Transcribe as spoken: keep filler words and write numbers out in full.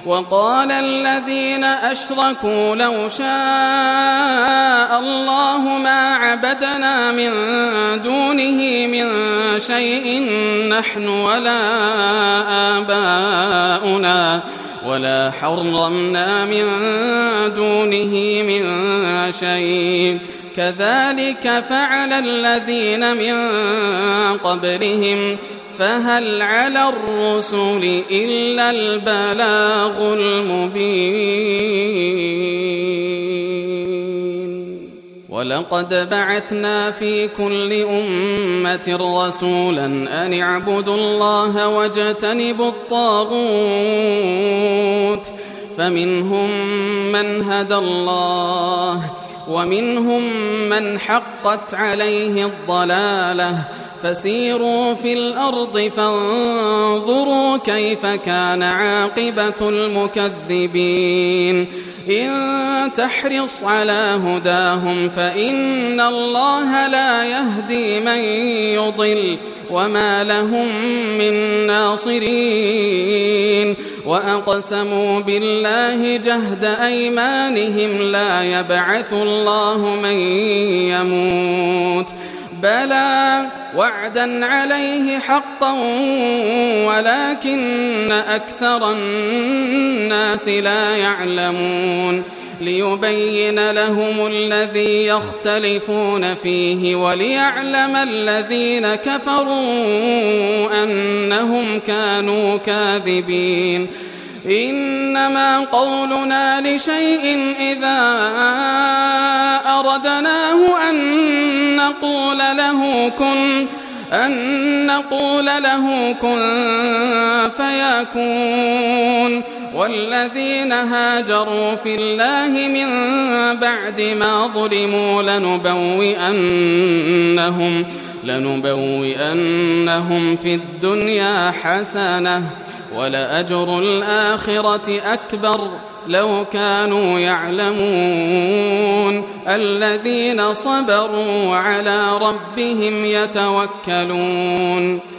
وقال الذين أشركوا لو شاء الله ما عبدنا من دونه من شيء نحن ولا آباؤنا ولا حرمنا من دونه من شيء كذلك فعل الذين من قبلهم فهل على الرسل إلا البلاغ المبين ولقد بعثنا في كل أمة رسولا أن اعبدوا الله واجتنبوا الطاغوت فمنهم من هدى الله ومنهم من حقت عليه الضلالة فسيروا في الأرض فانظروا كيف كان عاقبة المكذبين إن تحرص على هداهم فإن الله لا يهدي من يضل وما لهم من ناصرين وأقسموا بالله جهد أيمانهم لا يبعث الله من يموت بلى وعدا عليه حقا ولكن أكثر الناس لا يعلمون ليبين لهم الذي يختلفون فيه وليعلم الذين كفروا أنهم كانوا كاذبين إنما قولنا لشيء إذا أردناه أن نقول له كن أن نقول له كن فيكون والذين هاجروا في الله من بعد ما ظلموا لنبوئنهم لنبوئنهم في الدنيا حسنة ولأجر الآخرة أكبر لو كانوا يعلمون الذين صبروا على ربهم يتوكلون